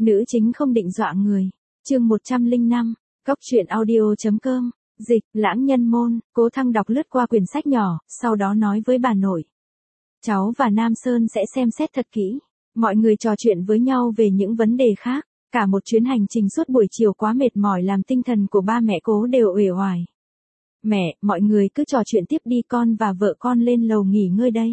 Nữ chính không định dọa người. Chương 105, Cóc truyện audio.com, dịch, Lãng Nhân Môn. Cố Thăng đọc lướt qua quyển sách nhỏ, sau đó nói với bà nội. Cháu và Nam Sơn sẽ xem xét thật kỹ. Mọi người trò chuyện với nhau về những vấn đề khác. Cả một chuyến hành trình suốt buổi chiều quá mệt mỏi làm tinh thần của ba mẹ Cố đều uể oải. Mẹ, mọi người cứ trò chuyện tiếp đi, con và vợ con lên lầu nghỉ ngơi đây.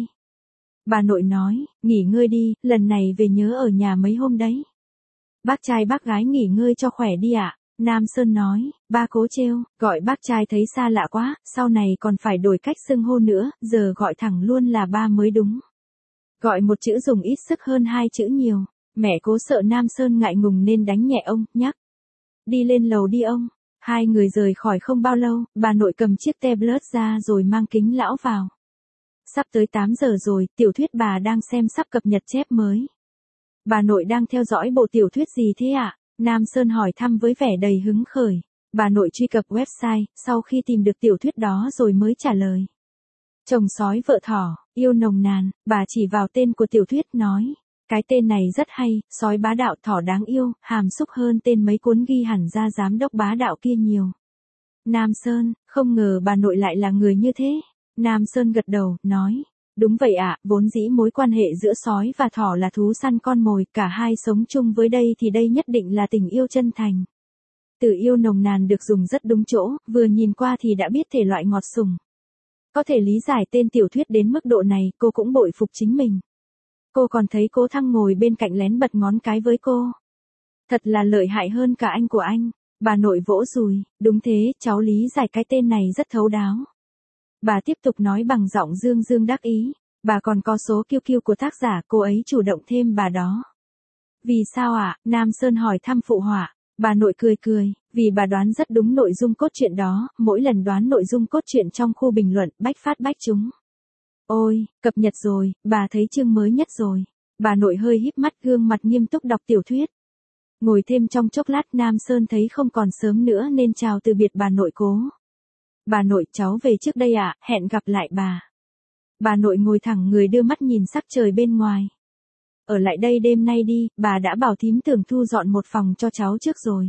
Bà nội nói, nghỉ ngơi đi, lần này về nhớ ở nhà mấy hôm đấy. Bác trai bác gái nghỉ ngơi cho khỏe đi ạ. Nam Sơn nói, ba Cố trêu, gọi bác trai thấy xa lạ quá, sau này còn phải đổi cách xưng hô nữa, giờ gọi thẳng luôn là ba mới đúng. Gọi một chữ dùng ít sức hơn hai chữ nhiều. Mẹ Cố sợ Nam Sơn ngại ngùng nên đánh nhẹ ông, nhắc. Đi lên lầu đi ông. Hai người rời khỏi không bao lâu, bà nội cầm chiếc tablet ra rồi mang kính lão vào. Sắp tới 8 giờ rồi, tiểu thuyết bà đang xem sắp cập nhật chép mới. Bà nội đang theo dõi bộ tiểu thuyết gì thế ạ? Nam Sơn hỏi thăm với vẻ đầy hứng khởi. Bà nội truy cập website, sau khi tìm được tiểu thuyết đó rồi mới trả lời. Chồng sói vợ thỏ, yêu nồng nàn, bà chỉ vào tên của tiểu thuyết nói. Cái tên này rất hay, sói bá đạo thỏ đáng yêu, hàm xúc hơn tên mấy cuốn ghi hẳn ra giám đốc bá đạo kia nhiều. Nam Sơn, không ngờ bà nội lại là người như thế. Nam Sơn gật đầu, nói. Đúng vậy ạ, vốn dĩ mối quan hệ giữa sói và thỏ là thú săn con mồi, cả hai sống chung với đây thì đây nhất định là tình yêu chân thành. Từ yêu nồng nàn được dùng rất đúng chỗ, vừa nhìn qua thì đã biết thể loại ngọt sủng. Có thể lý giải tên tiểu thuyết đến mức độ này, cô cũng bội phục chính mình. Cô còn thấy Cố Thăng ngồi bên cạnh lén bật ngón cái với cô. Thật là lợi hại hơn cả anh của anh. Bà nội vỗ dùi, đúng thế, cháu lý giải cái tên này rất thấu đáo. Bà tiếp tục nói bằng giọng dương dương đắc ý. Bà còn có số QQ của tác giả, cô ấy chủ động thêm bà đó. Vì sao ạ? Nam Sơn hỏi thăm phụ họa. Bà nội cười cười, vì bà đoán rất đúng nội dung cốt truyện đó, mỗi lần đoán nội dung cốt truyện trong khu bình luận, bách phát bách trúng. Ôi, cập nhật rồi, bà thấy chương mới nhất rồi. Bà nội hơi híp mắt, gương mặt nghiêm túc đọc tiểu thuyết. Ngồi thêm trong chốc lát, Nam Sơn thấy không còn sớm nữa nên chào từ biệt bà nội Cố. Bà nội, cháu về trước đây ạ, hẹn gặp lại bà. Bà nội ngồi thẳng người đưa mắt nhìn sắc trời bên ngoài. Ở lại đây đêm nay đi, bà đã bảo thím Tưởng thu dọn một phòng cho cháu trước rồi.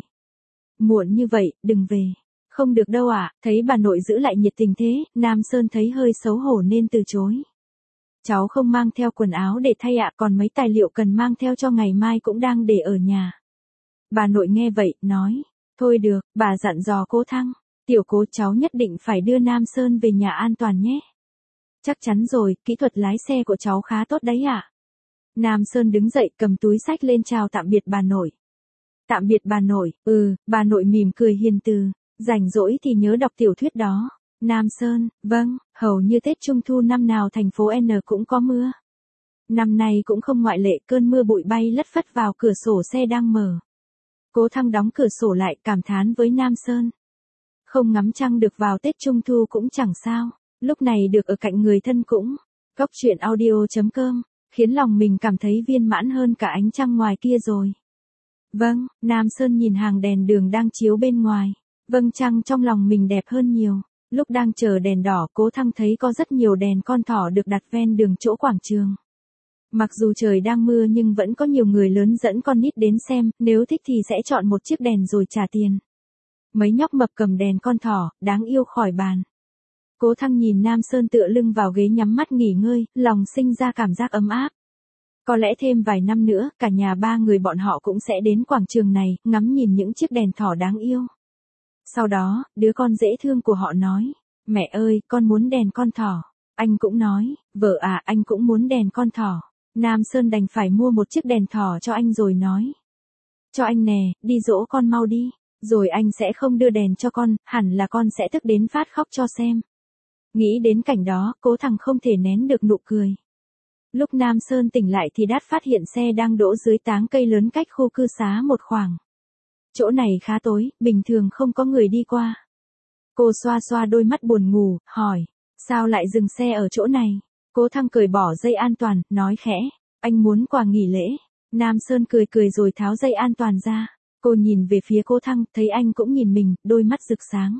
Muộn như vậy, đừng về. Không được đâu ạ, thấy bà nội giữ lại nhiệt tình thế, Nam Sơn thấy hơi xấu hổ nên từ chối. Cháu không mang theo quần áo để thay ạ, còn mấy tài liệu cần mang theo cho ngày mai cũng đang để ở nhà. Bà nội nghe vậy, nói, thôi được, bà dặn dò Cố Thăng, tiểu Cố cháu nhất định phải đưa Nam Sơn về nhà an toàn nhé. Chắc chắn rồi, kỹ thuật lái xe của cháu khá tốt đấy ạ. Nam Sơn đứng dậy cầm túi xách lên chào tạm biệt bà nội. Tạm biệt bà nội, bà nội mỉm cười hiền từ. Rảnh rỗi thì nhớ đọc tiểu thuyết đó. Nam Sơn, vâng, hầu như Tết Trung Thu năm nào thành phố N cũng có mưa. Năm nay cũng không ngoại lệ, cơn mưa bụi bay lất phất vào cửa sổ xe đang mở. Cố Thăng đóng cửa sổ lại, cảm thán với Nam Sơn. Không ngắm trăng được vào Tết Trung Thu cũng chẳng sao, lúc này được ở cạnh người thân cũng. Cóc truyện audio.com, khiến lòng mình cảm thấy viên mãn hơn cả ánh trăng ngoài kia rồi. Vâng, Nam Sơn nhìn hàng đèn đường đang chiếu bên ngoài. Vâng, trăng trong lòng mình đẹp hơn nhiều. Lúc đang chờ đèn đỏ, Cố Thăng thấy có rất nhiều đèn con thỏ được đặt ven đường chỗ quảng trường. Mặc dù trời đang mưa nhưng vẫn có nhiều người lớn dẫn con nít đến xem, nếu thích thì sẽ chọn một chiếc đèn rồi trả tiền. Mấy nhóc mập cầm đèn con thỏ, đáng yêu khỏi bàn. Cố Thăng nhìn Nam Sơn tựa lưng vào ghế nhắm mắt nghỉ ngơi, lòng sinh ra cảm giác ấm áp. Có lẽ thêm vài năm nữa, cả nhà ba người bọn họ cũng sẽ đến quảng trường này, ngắm nhìn những chiếc đèn thỏ đáng yêu. Sau đó, đứa con dễ thương của họ nói, mẹ ơi, con muốn đèn con thỏ. Anh cũng nói, vợ à, anh cũng muốn đèn con thỏ. Nam Sơn đành phải mua một chiếc đèn thỏ cho anh rồi nói. Cho anh nè, đi dỗ con mau đi, rồi anh sẽ không đưa đèn cho con, hẳn là con sẽ tức đến phát khóc cho xem. Nghĩ đến cảnh đó, Cố Thăng không thể nén được nụ cười. Lúc Nam Sơn tỉnh lại thì Đát phát hiện xe đang đỗ dưới táng cây lớn cách khu cư xá một khoảng. Chỗ này khá tối, bình thường không có người đi qua. Cô xoa xoa đôi mắt buồn ngủ, hỏi, sao lại dừng xe ở chỗ này? Cố Thăng cởi bỏ dây an toàn, nói khẽ, anh muốn quà nghỉ lễ. Nam Sơn cười cười rồi tháo dây an toàn ra. Cô nhìn về phía Cố Thăng, thấy anh cũng nhìn mình, đôi mắt rực sáng.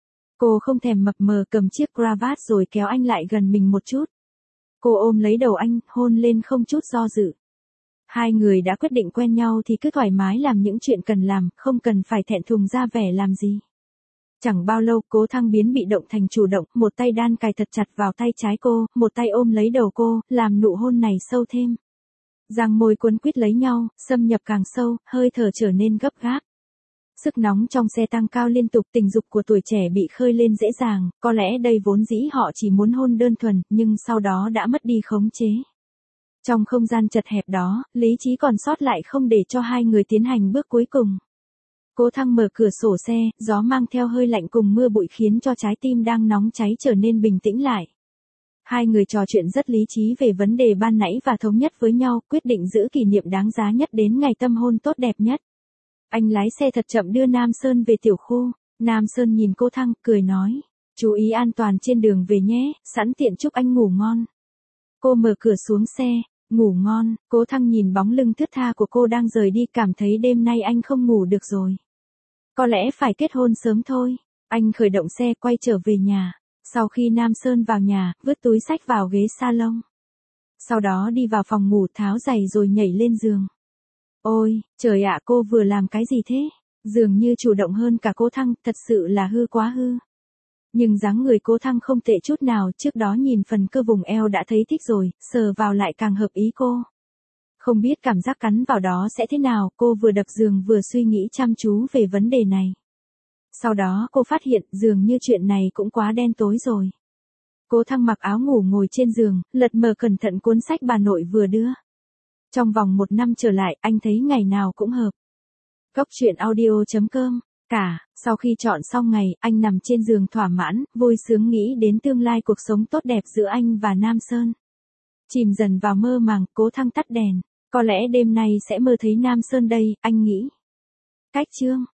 Cô không thèm mập mờ cầm chiếc cravat rồi kéo anh lại gần mình một chút. Cô ôm lấy đầu anh, hôn lên không chút do dự. Hai người đã quyết định quen nhau thì cứ thoải mái làm những chuyện cần làm, không cần phải thẹn thùng ra vẻ làm gì. Chẳng bao lâu Cố Thăng biến bị động thành chủ động, một tay đan cài thật chặt vào tay trái cô, một tay ôm lấy đầu cô, làm nụ hôn này sâu thêm. Răng môi cuốn quýt lấy nhau, xâm nhập càng sâu, hơi thở trở nên gấp gáp. Sức nóng trong xe tăng cao liên tục, tình dục của tuổi trẻ bị khơi lên dễ dàng, có lẽ đây vốn dĩ họ chỉ muốn hôn đơn thuần, nhưng sau đó đã mất đi khống chế. Trong không gian chật hẹp đó, lý trí còn sót lại không để cho hai người tiến hành bước cuối cùng. Cố Thăng mở cửa sổ xe, gió mang theo hơi lạnh cùng mưa bụi khiến cho trái tim đang nóng cháy trở nên bình tĩnh lại. Hai người trò chuyện rất lý trí về vấn đề ban nãy và thống nhất với nhau, quyết định giữ kỷ niệm đáng giá nhất đến ngày tâm hôn tốt đẹp nhất. Anh lái xe thật chậm đưa Nam Sơn về tiểu khu. Nam Sơn nhìn Cố Thăng, cười nói. Chú ý an toàn trên đường về nhé, sẵn tiện chúc anh ngủ ngon. Cô mở cửa xuống xe. Ngủ ngon. Cố Thăng nhìn bóng lưng thướt tha của cô đang rời đi, cảm thấy đêm nay anh không ngủ được rồi. Có lẽ phải kết hôn sớm thôi. Anh khởi động xe quay trở về nhà. Sau khi Nam Sơn vào nhà, vứt túi xách vào ghế salon. Sau đó đi vào phòng ngủ tháo giày rồi nhảy lên giường. Ôi, trời ạ, cô vừa làm cái gì thế? Dường như chủ động hơn cả Cố Thăng, thật sự là hư quá hư. Nhưng dáng người Cố Thăng không tệ chút nào, trước đó nhìn phần cơ vùng eo đã thấy thích rồi, sờ vào lại càng hợp ý cô. Không biết cảm giác cắn vào đó sẽ thế nào, cô vừa đập giường vừa suy nghĩ chăm chú về vấn đề này. Sau đó cô phát hiện dường như chuyện này cũng quá đen tối rồi. Cố Thăng mặc áo ngủ ngồi trên giường, lật mở cẩn thận cuốn sách bà nội vừa đưa. Trong vòng 1 năm trở lại, anh thấy ngày nào cũng hợp. Góc truyện audio.com. Sau khi chọn xong ngày, anh nằm trên giường thỏa mãn, vui sướng nghĩ đến tương lai cuộc sống tốt đẹp giữa anh và Nam Sơn. Chìm dần vào mơ màng, Cố Thăng tắt đèn. Có lẽ đêm nay sẽ mơ thấy Nam Sơn đây, anh nghĩ. Cách chương.